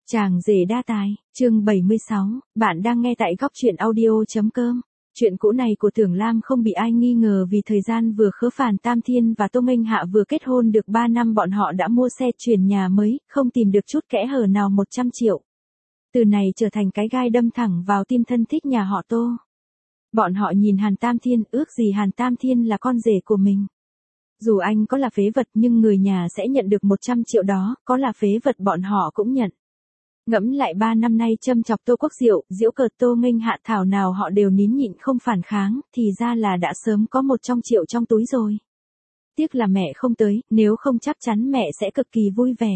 Chàng rể đa tài, chương 76, bạn đang nghe tại góc truyện audio.com. Chuyện cũ này của Tưởng Lam không bị ai nghi ngờ vì thời gian vừa khớ phàn Tam Thiên và Tô Nghênh Hạ vừa kết hôn được 3 năm bọn họ đã mua xe chuyển nhà mới, không tìm được chút kẽ hở nào 100 triệu. Từ này trở thành cái gai đâm thẳng vào tim thân thích nhà họ Tô. Bọn họ nhìn Hàn Tam Thiên, ước gì Hàn Tam Thiên là con rể của mình. Dù anh có là phế vật nhưng người nhà sẽ nhận được 100 triệu đó, có là phế vật bọn họ cũng nhận. Ngẫm lại 3 năm nay châm chọc Tô Quốc Diệu, giễu cợt Tô Nghênh Hạ thảo nào họ đều nín nhịn không phản kháng, thì ra là đã sớm có 100 triệu trong túi rồi. Tiếc là mẹ không tới, nếu không chắc chắn mẹ sẽ cực kỳ vui vẻ.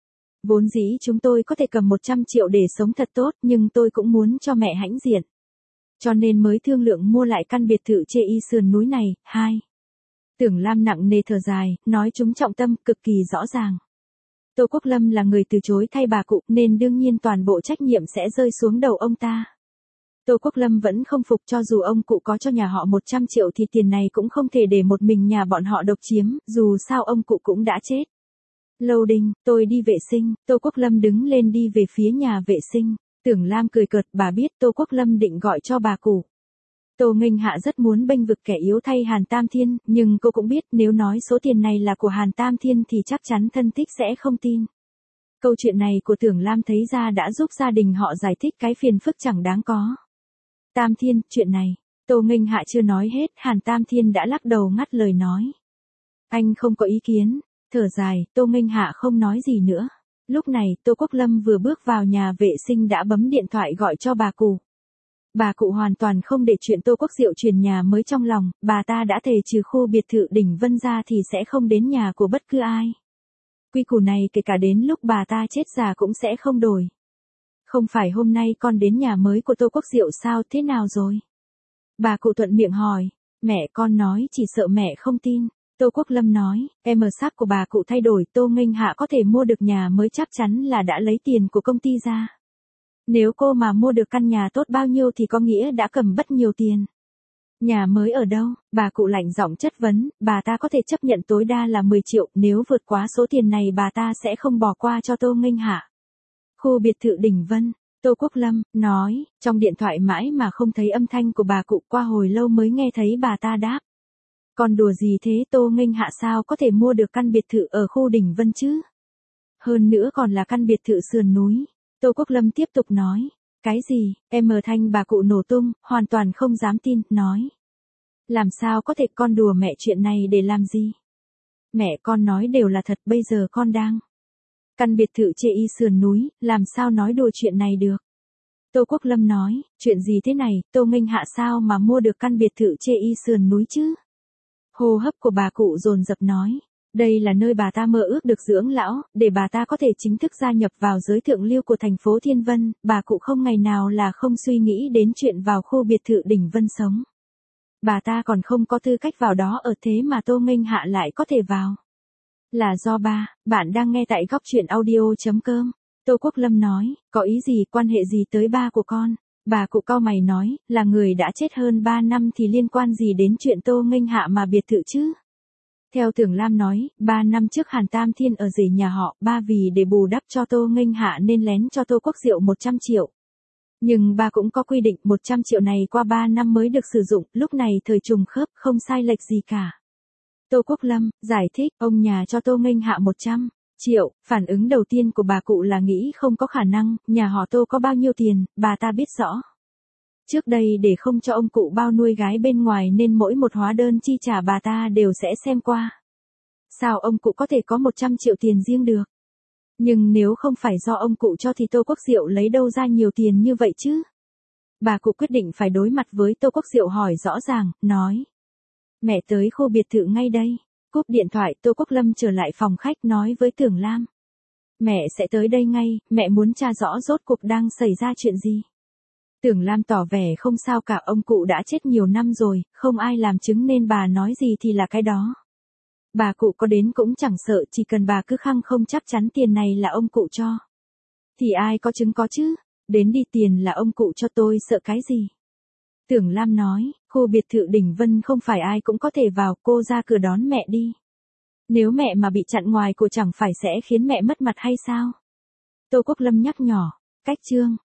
Vốn dĩ chúng tôi có thể cầm 100 triệu để sống thật tốt, nhưng tôi cũng muốn cho mẹ hãnh diện. Cho nên mới thương lượng mua lại căn biệt thự chê y sườn núi này. 2. Tưởng Lam nặng nề thở dài, nói chúng trọng tâm cực kỳ rõ ràng. Tô Quốc Lâm là người từ chối thay bà cụ nên đương nhiên toàn bộ trách nhiệm sẽ rơi xuống đầu ông ta. Tô Quốc Lâm vẫn không phục, cho dù ông cụ có cho nhà họ 100 triệu thì tiền này cũng không thể để một mình nhà bọn họ độc chiếm, dù sao ông cụ cũng đã chết. Loading, tôi đi vệ sinh. Tô Quốc Lâm đứng lên đi về phía nhà vệ sinh. Tưởng Lam cười cợt, bà biết Tô Quốc Lâm định gọi cho bà cụ. Tô Nghênh Hạ rất muốn bênh vực kẻ yếu thay Hàn Tam Thiên, nhưng cô cũng biết nếu nói số tiền này là của Hàn Tam Thiên thì chắc chắn thân thích sẽ không tin. Câu chuyện này của Tưởng Lam thấy ra đã giúp gia đình họ giải thích cái phiền phức chẳng đáng có. Tam Thiên, chuyện này, Tô Nghênh Hạ chưa nói hết, Hàn Tam Thiên đã lắc đầu ngắt lời nói. Anh không có ý kiến. Thở dài, Tô Nghênh Hạ không nói gì nữa. Lúc này, Tô Quốc Lâm vừa bước vào nhà vệ sinh đã bấm điện thoại gọi cho bà cụ. Bà cụ hoàn toàn không để chuyện Tô Quốc Diệu chuyển nhà mới trong lòng, bà ta đã thề trừ khu biệt thự đỉnh Vân ra thì sẽ không đến nhà của bất cứ ai. Quy củ này kể cả đến lúc bà ta chết già cũng sẽ không đổi. Không phải hôm nay con đến nhà mới của Tô Quốc Diệu sao, thế nào rồi? Bà cụ thuận miệng hỏi, mẹ con nói chỉ sợ mẹ không tin. Tô Quốc Lâm nói, em ở sắc của bà cụ thay đổi, Tô Nghênh Hạ có thể mua được nhà mới chắc chắn là đã lấy tiền của công ty ra. Nếu cô mà mua được căn nhà tốt bao nhiêu thì có nghĩa đã cầm bất nhiều tiền. Nhà mới ở đâu? Bà cụ lạnh giọng chất vấn, bà ta có thể chấp nhận tối đa là 10 triệu, nếu vượt quá số tiền này bà ta sẽ không bỏ qua cho Tô Nghênh Hạ. Khu biệt thự đỉnh Vân, Tô Quốc Lâm nói, trong điện thoại mãi mà không thấy âm thanh của bà cụ, qua hồi lâu mới nghe thấy bà ta đáp. Còn đùa gì thế, Tô Nghênh Hạ sao có thể mua được căn biệt thự ở khu đỉnh Vân chứ? Hơn nữa còn là căn biệt thự sườn núi. Tô Quốc Lâm tiếp tục nói, cái gì, em ở thanh bà cụ nổ tung, hoàn toàn không dám tin, nói. Làm sao có thể, con đùa mẹ chuyện này để làm gì? Mẹ con nói đều là thật, bây giờ con đang. Căn biệt thự chê y sườn núi, làm sao nói đùa chuyện này được? Tô Quốc Lâm nói, chuyện gì thế này, Tô Nghênh Hạ sao mà mua được căn biệt thự chê y sườn núi chứ? Hô hấp của bà cụ dồn dập nói. Đây là nơi bà ta mơ ước được dưỡng lão, để bà ta có thể chính thức gia nhập vào giới thượng lưu của thành phố Thiên Vân, bà cụ không ngày nào là không suy nghĩ đến chuyện vào khu biệt thự đỉnh Vân sống. Bà ta còn không có tư cách vào đó ở, thế mà Tô Nghênh Hạ lại có thể vào. Là do bạn đang nghe tại góc truyện audio.com. Tô Quốc Lâm nói, có ý gì, quan hệ gì tới ba của con? Bà cụ cau mày nói, là người đã chết hơn 3 năm thì liên quan gì đến chuyện Tô Nghênh Hạ mà biệt thự chứ? Theo Tưởng Lam nói, 3 năm trước Hàn Tam Thiên ở rể nhà họ, ba vì để bù đắp cho Tô Nghênh Hạ nên lén cho Tô Quốc Diệu 100 triệu. Nhưng ba cũng có quy định 100 triệu này qua 3 năm mới được sử dụng, lúc này thời trùng khớp, không sai lệch gì cả. Tô Quốc Lâm giải thích, ông nhà cho Tô Nghênh Hạ 100 triệu, phản ứng đầu tiên của bà cụ là nghĩ không có khả năng, nhà họ Tô có bao nhiêu tiền, bà ta biết rõ. Trước đây để không cho ông cụ bao nuôi gái bên ngoài nên mỗi một hóa đơn chi trả bà ta đều sẽ xem qua. Sao ông cụ có thể có 100 triệu tiền riêng được? Nhưng nếu không phải do ông cụ cho thì Tô Quốc Diệu lấy đâu ra nhiều tiền như vậy chứ? Bà cụ quyết định phải đối mặt với Tô Quốc Diệu hỏi rõ ràng, nói. Mẹ tới khu biệt thự ngay đây. Cúp điện thoại, Tô Quốc Lâm trở lại phòng khách nói với Tưởng Lam. Mẹ sẽ tới đây ngay, mẹ muốn tra rõ rốt cuộc đang xảy ra chuyện gì. Tưởng Lam tỏ vẻ không sao cả, ông cụ đã chết nhiều năm rồi, không ai làm chứng nên bà nói gì thì là cái đó. Bà cụ có đến cũng chẳng sợ, chỉ cần bà cứ khăng không chắc chắn tiền này là ông cụ cho. Thì ai có chứng có chứ, đến đi tiền là ông cụ cho tôi sợ cái gì. Tưởng Lam nói, khu biệt thự đỉnh Vân không phải ai cũng có thể vào, cô ra cửa đón mẹ đi. Nếu mẹ mà bị chặn ngoài cô chẳng phải sẽ khiến mẹ mất mặt hay sao? Tô Quốc Lâm nhắc nhỏ, cách chương.